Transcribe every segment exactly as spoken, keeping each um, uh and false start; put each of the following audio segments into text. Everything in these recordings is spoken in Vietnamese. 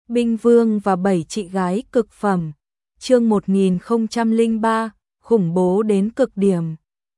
Binh Vương và bảy chị gái cực phẩm. Chương một nghìn không trăm lẻ ba, khủng bố đến cực điểm.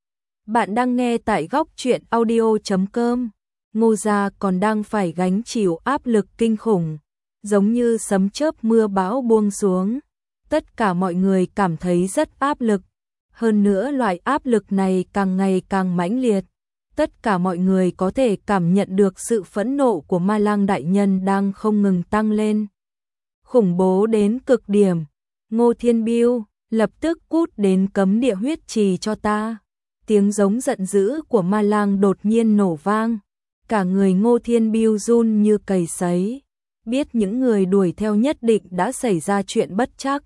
Bạn đang nghe tại góc truyện audio chấm com. Ngô gia còn đang phải gánh chịu áp lực kinh khủng, giống như sấm chớp mưa bão buông xuống. Tất cả mọi người cảm thấy rất áp lực. Hơn nữa loại áp lực này càng ngày càng mãnh liệt. Tất cả mọi người có thể cảm nhận được sự phẫn nộ của Ma Lang đại nhân đang không ngừng tăng lên. Khủng bố đến cực điểm. Ngô Thiên Biêu, lập tức cút đến cấm địa huyết trì cho ta. Tiếng giống giận dữ của Ma Lang đột nhiên nổ vang. Cả người Ngô Thiên Biêu run như cầy sấy. Biết những người đuổi theo nhất định đã xảy ra chuyện bất trắc.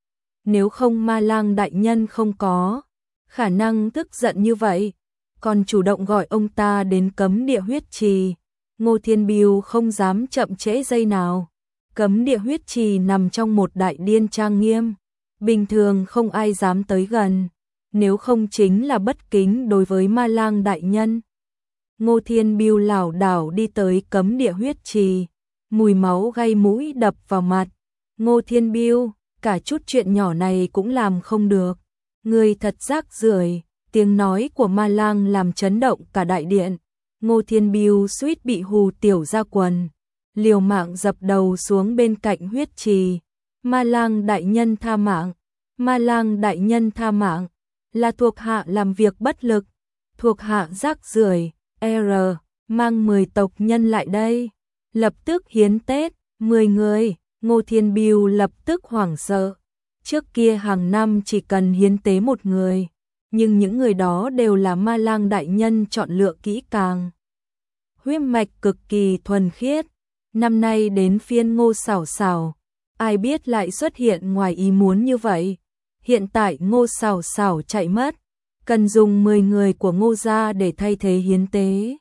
Nếu không Ma Lang đại nhân không có khả năng tức giận như vậy, còn chủ động gọi ông ta đến cấm địa huyết trì. Ngô Thiên Biêu không dám chậm trễ giây nào. Cấm địa huyết trì nằm trong một đại điên trang nghiêm, bình thường không ai dám tới gần, nếu không chính là bất kính đối với Ma Lang đại nhân. Ngô Thiên Biêu lảo đảo đi tới cấm địa huyết trì, mùi máu gây mũi đập vào mặt. Ngô Thiên Biêu, cả chút chuyện nhỏ này cũng làm không được, người thật rác rưởi. Tiếng nói của Ma Lang làm chấn động cả đại điện. Ngô Thiên Biêu suýt bị hù tiểu ra quần, liều mạng dập đầu xuống bên cạnh huyết trì. Ma Lang đại nhân tha mạng, Ma Lang đại nhân tha mạng, là thuộc hạ làm việc bất lực, thuộc hạ rác rưởi. R, mang mười tộc nhân lại đây, lập tức hiến tế. Mười người. Ngô Thiên Biêu lập tức hoảng sợ. Trước kia hàng năm chỉ cần hiến tế một người, nhưng những người đó đều là Ma Lang đại nhân chọn lựa kỹ càng, huyết mạch cực kỳ thuần khiết. Năm nay đến phiên Ngô Sảo Sảo, ai biết lại xuất hiện ngoài ý muốn như vậy. Hiện tại Ngô Sảo Sảo chạy mất, cần dùng mười người của Ngô gia để thay thế hiến tế.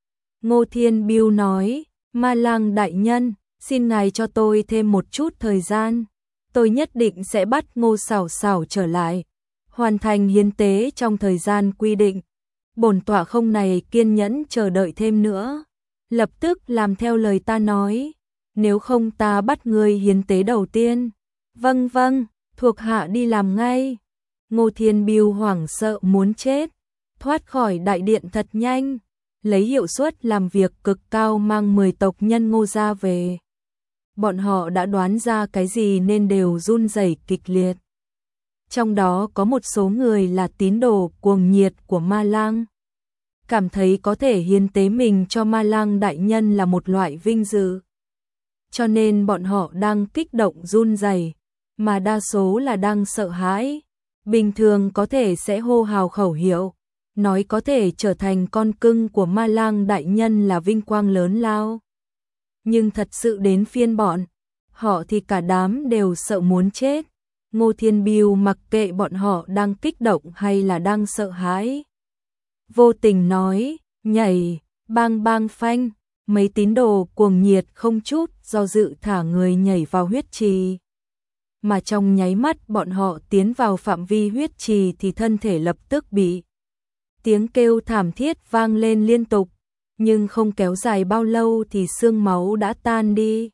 Ngô Thiên Biêu nói, Ma Lang đại nhân, xin ngài cho tôi thêm một chút thời gian, tôi nhất định sẽ bắt Ngô Sảo Sảo trở lại, hoàn thành hiến tế trong thời gian quy định. Bổn tọa không này kiên nhẫn chờ đợi thêm nữa, lập tức làm theo lời ta nói, nếu không ta bắt ngươi hiến tế đầu tiên. Vâng vâng, thuộc hạ đi làm ngay. Ngô Thiên Biêu hoảng sợ muốn chết, thoát khỏi đại điện thật nhanh, lấy hiệu suất làm việc cực cao mang mười tộc nhân Ngô gia về. Bọn họ đã đoán ra cái gì nên đều run rẩy kịch liệt. Trong đó có một số người là tín đồ cuồng nhiệt của Ma Lang, cảm thấy có thể hiến tế mình cho Ma Lang đại nhân là một loại vinh dự. Cho nên bọn họ đang kích động run rẩy, mà đa số là đang sợ hãi. Bình thường có thể sẽ hô hào khẩu hiệu, nói có thể trở thành con cưng của Ma Lang đại nhân là vinh quang lớn lao. Nhưng thật sự đến phiên bọn họ thì cả đám đều sợ muốn chết. Ngô Thiên Biêu mặc kệ bọn họ đang kích động hay là đang sợ hãi, vô tình nói, nhảy, bang bang phanh. Mấy tín đồ cuồng nhiệt không chút do dự thả người nhảy vào huyết trì. Mà trong nháy mắt bọn họ tiến vào phạm vi huyết trì thì thân thể lập tức bị tiếng kêu thảm thiết vang lên liên tục, nhưng không kéo dài bao lâu thì xương máu đã tan đi.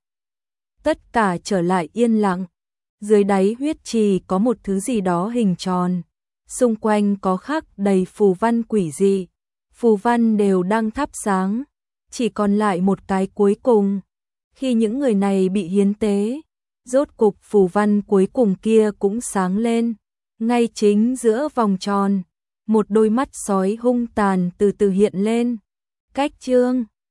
Tất cả trở lại yên lặng. Dưới đáy huyết trì có một thứ gì đó hình tròn, xung quanh có khắc đầy phù văn quỷ dị, phù văn đều đang thắp sáng, chỉ còn lại một cái cuối cùng. Khi những người này bị hiến tế, rốt cục phù văn cuối cùng kia cũng sáng lên. Ngay chính giữa vòng tròn, một đôi mắt sói hung tàn từ từ hiện lên. Cách chương